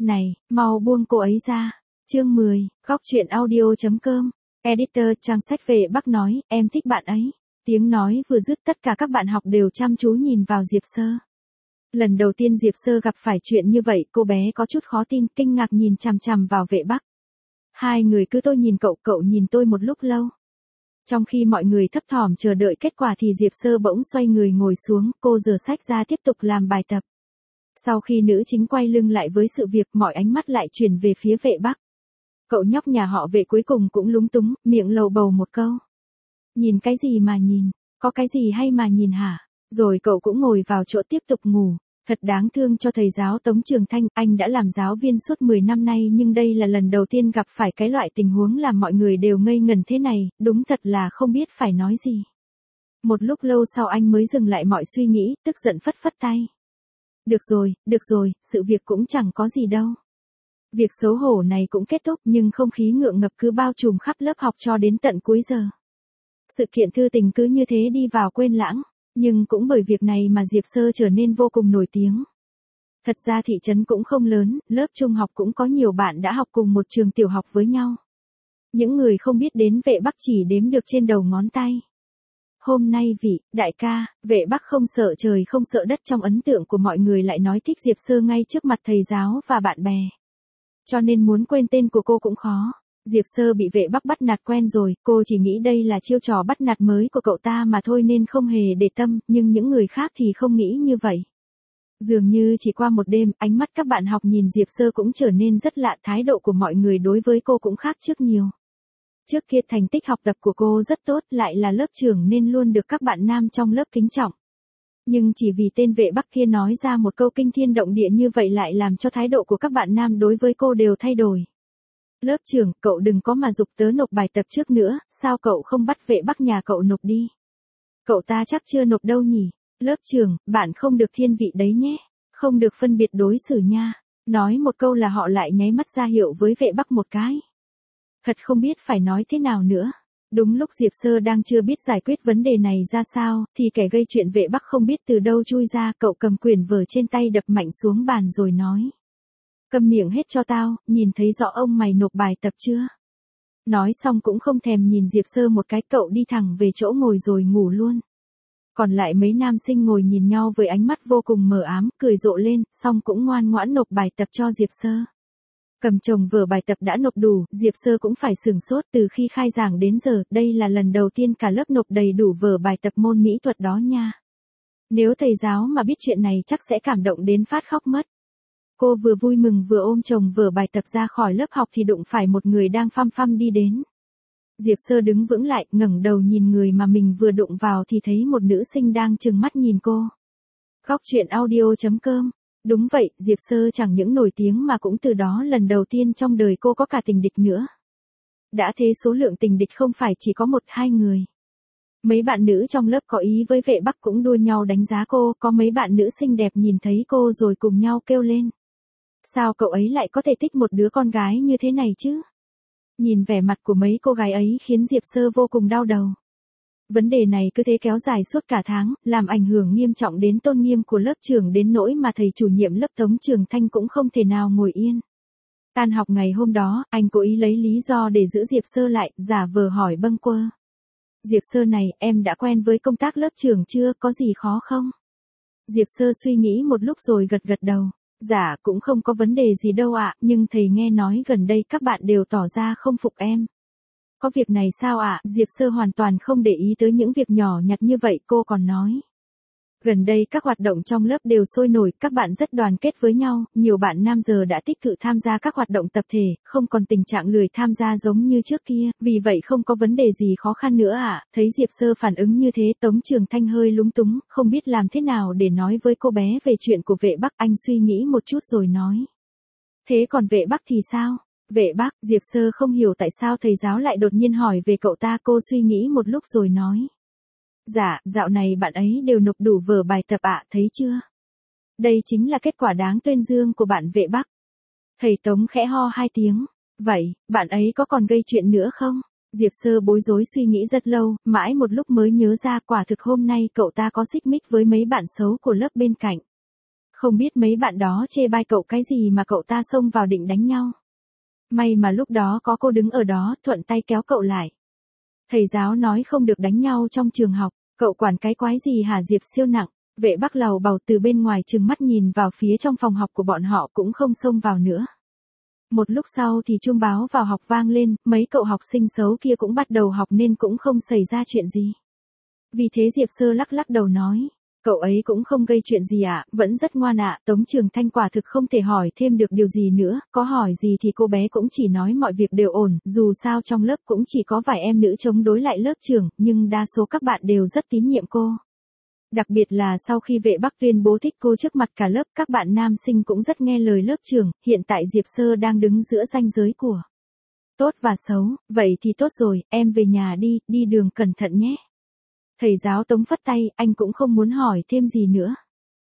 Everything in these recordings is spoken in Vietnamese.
Này, mau buông cô ấy ra. Chương 10, góc truyện audio.com. Editor trang sách về Bắc nói, em thích bạn ấy. Tiếng nói vừa dứt tất cả các bạn học đều chăm chú nhìn vào Diệp Sơ. Lần đầu tiên Diệp Sơ gặp phải chuyện như vậy, cô bé có chút khó tin, kinh ngạc nhìn chằm chằm vào Vệ Bắc. Hai người cứ tôi nhìn cậu nhìn tôi một lúc lâu. Trong khi mọi người thấp thỏm chờ đợi kết quả thì Diệp Sơ bỗng xoay người ngồi xuống, cô giở sách ra tiếp tục làm bài tập. Sau khi nữ chính quay lưng lại với sự việc, mọi ánh mắt lại chuyển về phía Vệ Bắc. Cậu nhóc nhà họ Vệ cuối cùng cũng lúng túng, miệng lầu bầu một câu. Nhìn cái gì mà nhìn, có cái gì hay mà nhìn hả? Rồi cậu cũng ngồi vào chỗ tiếp tục ngủ. Thật đáng thương cho thầy giáo Tống Trường Thanh, anh đã làm giáo viên suốt 10 năm nay nhưng đây là lần đầu tiên gặp phải cái loại tình huống làm mọi người đều ngây ngẩn thế này, đúng thật là không biết phải nói gì. Một lúc lâu sau anh mới dừng lại mọi suy nghĩ, tức giận phất phất tay. Được rồi, sự việc cũng chẳng có gì đâu. Việc xấu hổ này cũng kết thúc nhưng không khí ngượng ngập cứ bao trùm khắp lớp học cho đến tận cuối giờ. Sự kiện thư tình cứ như thế đi vào quên lãng. Nhưng cũng bởi việc này mà Diệp Sơ trở nên vô cùng nổi tiếng. Thật ra thị trấn cũng không lớn, lớp trung học cũng có nhiều bạn đã học cùng một trường tiểu học với nhau. Những người không biết đến Vệ Bắc chỉ đếm được trên đầu ngón tay. Hôm nay đại ca, Vệ Bắc không sợ trời không sợ đất trong ấn tượng của mọi người lại nói thích Diệp Sơ ngay trước mặt thầy giáo và bạn bè. Cho nên muốn quên tên của cô cũng khó. Diệp Sơ bị Vệ Bắc bắt nạt quen rồi, cô chỉ nghĩ đây là chiêu trò bắt nạt mới của cậu ta mà thôi nên không hề để tâm, nhưng những người khác thì không nghĩ như vậy. Dường như chỉ qua một đêm, ánh mắt các bạn học nhìn Diệp Sơ cũng trở nên rất lạ, thái độ của mọi người đối với cô cũng khác trước nhiều. Trước kia thành tích học tập của cô rất tốt, lại là lớp trưởng nên luôn được các bạn nam trong lớp kính trọng. Nhưng chỉ vì tên Vệ Bắc kia nói ra một câu kinh thiên động địa như vậy lại làm cho thái độ của các bạn nam đối với cô đều thay đổi. Lớp trưởng, cậu đừng có mà giục tớ nộp bài tập trước nữa, sao cậu không bắt Vệ Bắc nhà cậu nộp đi? Cậu ta chắc chưa nộp đâu nhỉ? Lớp trưởng, bạn không được thiên vị đấy nhé, không được phân biệt đối xử nha. Nói một câu là họ lại nháy mắt ra hiệu với Vệ Bắc một cái. Thật không biết phải nói thế nào nữa. Đúng lúc Diệp Sơ đang chưa biết giải quyết vấn đề này ra sao, thì kẻ gây chuyện Vệ Bắc không biết từ đâu chui ra, cậu cầm quyển vở trên tay đập mạnh xuống bàn rồi nói. Câm miệng hết cho tao, nhìn thấy rõ ông mày nộp bài tập chưa? Nói xong cũng không thèm nhìn Diệp Sơ một cái, cậu đi thẳng về chỗ ngồi rồi ngủ luôn. Còn lại mấy nam sinh ngồi nhìn nhau với ánh mắt vô cùng mờ ám, cười rộ lên, xong cũng ngoan ngoãn nộp bài tập cho Diệp Sơ. Cầm chồng vở bài tập đã nộp đủ, Diệp Sơ cũng phải sửng sốt, từ khi khai giảng đến giờ, đây là lần đầu tiên cả lớp nộp đầy đủ vở bài tập môn mỹ thuật đó nha. Nếu thầy giáo mà biết chuyện này chắc sẽ cảm động đến phát khóc mất. Cô vừa vui mừng vừa ôm chồng vở bài tập ra khỏi lớp học thì đụng phải một người đang phăm phăm đi đến. Diệp Sơ đứng vững lại, ngẩng đầu nhìn người mà mình vừa đụng vào thì thấy một nữ sinh đang trừng mắt nhìn cô. Góc truyện audio.com. Đúng vậy, Diệp Sơ chẳng những nổi tiếng mà cũng từ đó lần đầu tiên trong đời cô có cả tình địch nữa. Đã thế số lượng tình địch không phải chỉ có 1-2 người. Mấy bạn nữ trong lớp có ý với Vệ Bắc cũng đua nhau đánh giá cô, có mấy bạn nữ xinh đẹp nhìn thấy cô rồi cùng nhau kêu lên. Sao cậu ấy lại có thể thích một đứa con gái như thế này chứ? Nhìn vẻ mặt của mấy cô gái ấy khiến Diệp Sơ vô cùng đau đầu. Vấn đề này cứ thế kéo dài suốt cả tháng, làm ảnh hưởng nghiêm trọng đến tôn nghiêm của lớp trưởng đến nỗi mà thầy chủ nhiệm lớp Tống Trường Thanh cũng không thể nào ngồi yên. Tan học ngày hôm đó, anh cố ý lấy lý do để giữ Diệp Sơ lại, giả vờ hỏi bâng quơ. Diệp Sơ này, em đã quen với công tác lớp trưởng chưa, có gì khó không? Diệp Sơ suy nghĩ một lúc rồi gật gật đầu. Dạ, cũng không có vấn đề gì đâu ạ, nhưng thầy nghe nói gần đây các bạn đều tỏ ra không phục em. Có việc này sao ạ? Diệp Sơ hoàn toàn không để ý tới những việc nhỏ nhặt như vậy, cô còn nói. Gần đây các hoạt động trong lớp đều sôi nổi, các bạn rất đoàn kết với nhau, nhiều bạn nam giờ đã tích cực tham gia các hoạt động tập thể, không còn tình trạng lười tham gia giống như trước kia, vì vậy không có vấn đề gì khó khăn nữa ạ. Thấy Diệp Sơ phản ứng như thế, Tống Trường Thanh hơi lúng túng, không biết làm thế nào để nói với cô bé về chuyện của Vệ Bắc, anh suy nghĩ một chút rồi nói. Thế còn Vệ Bắc thì sao? Vệ Bắc, Diệp Sơ không hiểu tại sao thầy giáo lại đột nhiên hỏi về cậu ta, cô suy nghĩ một lúc rồi nói. Dạ, dạo này bạn ấy đều nộp đủ vở bài tập ạ, thấy chưa? Đây chính là kết quả đáng tuyên dương của bạn Vệ Bắc. Thầy Tống khẽ ho 2 tiếng. Vậy, bạn ấy có còn gây chuyện nữa không? Diệp Sơ bối rối suy nghĩ rất lâu, mãi một lúc mới nhớ ra quả thực hôm nay cậu ta có xích mích với mấy bạn xấu của lớp bên cạnh. Không biết mấy bạn đó chê bai cậu cái gì mà cậu ta xông vào định đánh nhau. May mà lúc đó có cô đứng ở đó, thuận tay kéo cậu lại. Thầy giáo nói không được đánh nhau trong trường học, cậu quản cái quái gì hả Diệp siêu nặng. Vệ Bắc lầu bầu từ bên ngoài trừng mắt nhìn vào phía trong phòng học của bọn họ cũng không xông vào nữa. Một lúc sau thì chuông báo vào học vang lên, mấy cậu học sinh xấu kia cũng bắt đầu học nên cũng không xảy ra chuyện gì. Vì thế Diệp Sơ lắc lắc đầu nói, cậu ấy cũng không gây chuyện gì ạ, vẫn rất ngoan ạ. Tống Trường Thanh quả thực không thể hỏi thêm được điều gì nữa, có hỏi gì thì cô bé cũng chỉ nói mọi việc đều ổn, dù sao trong lớp cũng chỉ có vài em nữ chống đối lại lớp trưởng, nhưng đa số các bạn đều rất tín nhiệm cô. Đặc biệt là sau khi Vệ Bắc tuyên bố thích cô trước mặt cả lớp, các bạn nam sinh cũng rất nghe lời lớp trưởng, hiện tại Diệp Sơ đang đứng giữa ranh giới của tốt và xấu, vậy thì tốt rồi, em về nhà đi, đi đường cẩn thận nhé. Thầy giáo Tống phất tay, anh cũng không muốn hỏi thêm gì nữa.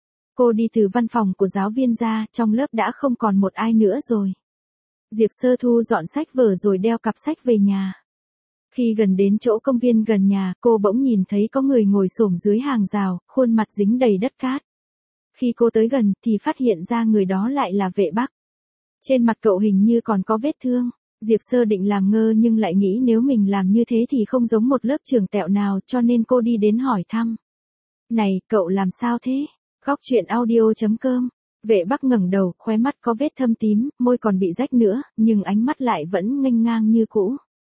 Cô đi từ văn phòng của giáo viên ra, trong lớp đã không còn một ai nữa rồi. Diệp Sơ thu dọn sách vở rồi đeo cặp sách về nhà. Khi gần đến chỗ công viên gần nhà, cô bỗng nhìn thấy có người ngồi xổm dưới hàng rào, khuôn mặt dính đầy đất cát. Khi cô tới gần, thì phát hiện ra người đó lại là Vệ Bắc. Trên mặt cậu hình như còn có vết thương. Diệp Sơ định làm ngơ nhưng lại nghĩ nếu mình làm như thế thì không giống một lớp trưởng tẹo nào, cho nên cô đi đến hỏi thăm. Này, cậu làm sao thế? Góc truyện audio.com. Vệ Bắc ngẩng đầu, khóe mắt có vết thâm tím, môi còn bị rách nữa, nhưng ánh mắt lại vẫn nghênh ngang như cũ.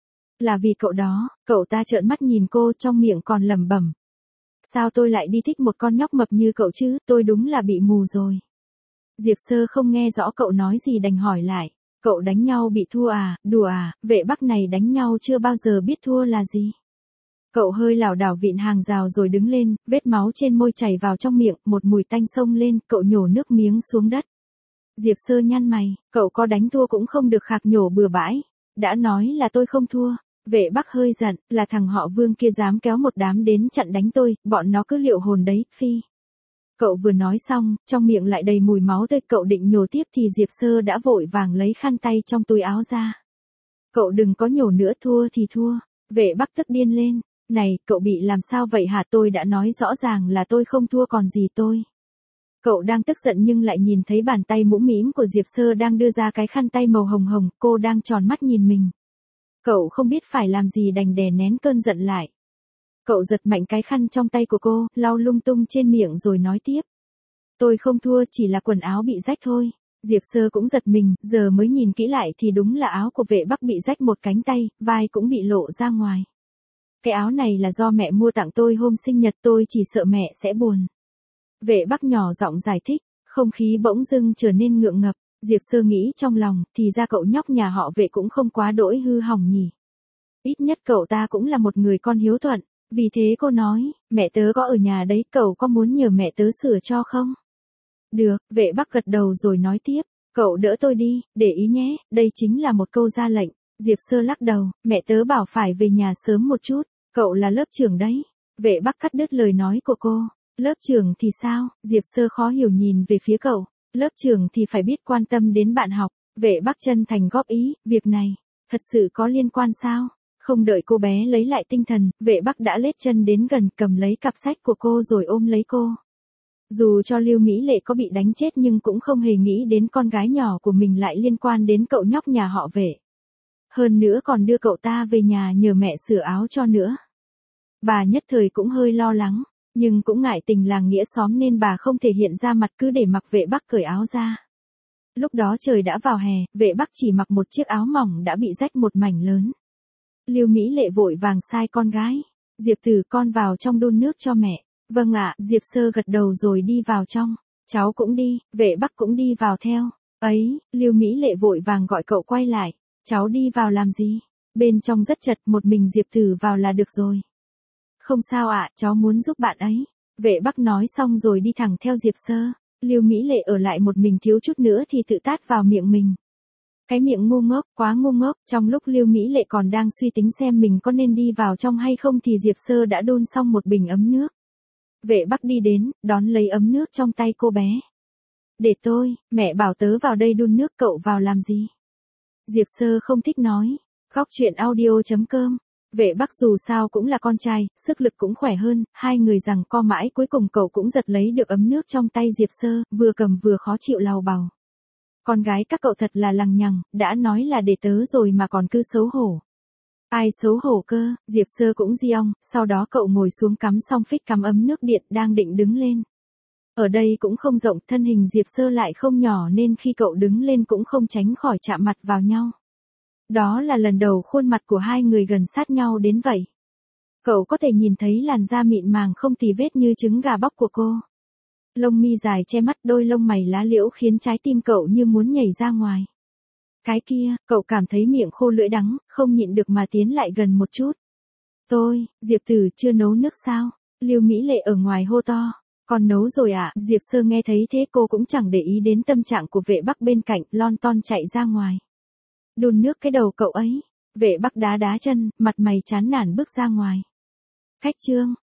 Là vì cậu đó, cậu ta trợn mắt nhìn cô, trong miệng còn lẩm bẩm. Sao tôi lại đi thích một con nhóc mập như cậu chứ, tôi đúng là bị mù rồi. Diệp Sơ không nghe rõ cậu nói gì đành hỏi lại. Cậu đánh nhau bị thua à, đùa à, Vệ Bắc này đánh nhau chưa bao giờ biết thua là gì. Cậu hơi lảo đảo vịn hàng rào rồi đứng lên, vết máu trên môi chảy vào trong miệng, một mùi tanh xông lên, cậu nhổ nước miếng xuống đất. Diệp Sơ nhăn mày, cậu có đánh thua cũng không được khạc nhổ bừa bãi. Đã nói là tôi không thua. Vệ Bắc hơi giận, là thằng họ Vương kia dám kéo một đám đến chặn đánh tôi, bọn nó cứ liệu hồn đấy, phi. Cậu vừa nói xong, trong miệng lại đầy mùi máu tươi, cậu định nhổ tiếp thì Diệp Sơ đã vội vàng lấy khăn tay trong túi áo ra. Cậu đừng có nhổ nữa, thua thì thua. Vệ Bắc tức điên lên, này, cậu bị làm sao vậy hả, tôi đã nói rõ ràng là tôi không thua còn gì tôi. Cậu đang tức giận nhưng lại nhìn thấy bàn tay mũm mĩm của Diệp Sơ đang đưa ra cái khăn tay màu hồng hồng, cô đang tròn mắt nhìn mình. Cậu không biết phải làm gì đành đè nén cơn giận lại. Cậu giật mạnh cái khăn trong tay của cô, lau lung tung trên miệng rồi nói tiếp. Tôi không thua, chỉ là quần áo bị rách thôi. Diệp Sơ cũng giật mình, giờ mới nhìn kỹ lại thì đúng là áo của Vệ Bắc bị rách một cánh tay, vai cũng bị lộ ra ngoài. Cái áo này là do mẹ mua tặng tôi hôm sinh nhật, tôi chỉ sợ mẹ sẽ buồn. Vệ Bắc nhỏ giọng giải thích, không khí bỗng dưng trở nên ngượng ngập. Diệp Sơ nghĩ trong lòng, thì ra cậu nhóc nhà họ Vệ cũng không quá đỗi hư hỏng nhỉ. Ít nhất cậu ta cũng là một người con hiếu thuận. Vì thế cô nói, mẹ tớ có ở nhà đấy, cậu có muốn nhờ mẹ tớ sửa cho không? Được, Vệ Bắc gật đầu rồi nói tiếp, cậu đỡ tôi đi, để ý nhé, đây chính là một câu ra lệnh. Diệp Sơ lắc đầu, mẹ tớ bảo phải về nhà sớm một chút, cậu là lớp trưởng đấy. Vệ Bắc cắt đứt lời nói của cô, lớp trưởng thì sao? Diệp Sơ khó hiểu nhìn về phía cậu, lớp trưởng thì phải biết quan tâm đến bạn học. Vệ Bắc chân thành góp ý, việc này, thật sự có liên quan sao? Không đợi cô bé lấy lại tinh thần, Vệ Bắc đã lết chân đến gần, cầm lấy cặp sách của cô rồi ôm lấy cô. Dù cho Lưu Mỹ Lệ có bị đánh chết nhưng cũng không hề nghĩ đến con gái nhỏ của mình lại liên quan đến cậu nhóc nhà họ Vệ. Hơn nữa còn đưa cậu ta về nhà nhờ mẹ sửa áo cho nữa. Bà nhất thời cũng hơi lo lắng, nhưng cũng ngại tình làng nghĩa xóm nên bà không thể hiện ra mặt, cứ để mặc Vệ Bắc cởi áo ra. Lúc đó trời đã vào hè, Vệ Bắc chỉ mặc một chiếc áo mỏng đã bị rách một mảnh lớn. Lưu Mỹ Lệ vội vàng sai con gái, Diệp Tử con vào trong đun nước cho mẹ. Vâng ạ, Diệp Sơ gật đầu rồi đi vào trong. Cháu cũng đi, Vệ Bắc cũng đi vào theo. Ấy, Lưu Mỹ Lệ vội vàng gọi cậu quay lại. Cháu đi vào làm gì? Bên trong rất chật, một mình Diệp Tử vào là được rồi. Không sao ạ, cháu muốn giúp bạn ấy. Vệ Bắc nói xong rồi đi thẳng theo Diệp Sơ. Lưu Mỹ Lệ ở lại một mình thiếu chút nữa thì tự tát vào miệng mình. Cái miệng ngu ngốc, quá ngu ngốc, trong lúc Lưu Mỹ Lệ còn đang suy tính xem mình có nên đi vào trong hay không thì Diệp Sơ đã đun xong một bình ấm nước. Vệ Bắc đi đến, đón lấy ấm nước trong tay cô bé. Để tôi, mẹ bảo tớ vào đây đun nước, cậu vào làm gì? Diệp Sơ không thích nói. Góc truyện audio.com Vệ Bắc dù sao cũng là con trai, sức lực cũng khỏe hơn, hai người rằng co mãi cuối cùng cậu cũng giật lấy được ấm nước trong tay Diệp Sơ, vừa cầm vừa khó chịu lào bào. Con gái các cậu thật là lằng nhằng, đã nói là để tớ rồi mà còn cứ xấu hổ. Ai xấu hổ cơ, Diệp Sơ cũng di ong, sau đó cậu ngồi xuống cắm xong phích cắm ấm nước điện đang định đứng lên. Ở đây cũng không rộng, thân hình Diệp Sơ lại không nhỏ nên khi cậu đứng lên cũng không tránh khỏi chạm mặt vào nhau. Đó là lần đầu khuôn mặt của hai người gần sát nhau đến vậy. Cậu có thể nhìn thấy làn da mịn màng không tì vết như trứng gà bóc của cô. Lông mi dài che mắt, đôi lông mày lá liễu khiến trái tim cậu như muốn nhảy ra ngoài. Cái kia, cậu cảm thấy miệng khô lưỡi đắng, không nhịn được mà tiến lại gần một chút. Diệp Tử chưa nấu nước sao? Lưu Mỹ Lệ ở ngoài hô to. Con nấu rồi ạ. Diệp Sơ nghe thấy thế cô cũng chẳng để ý đến tâm trạng của Vệ Bắc bên cạnh, lon ton chạy ra ngoài. Đun nước cái đầu cậu ấy. Vệ Bắc đá đá chân, mặt mày chán nản bước ra ngoài. Khách Trương,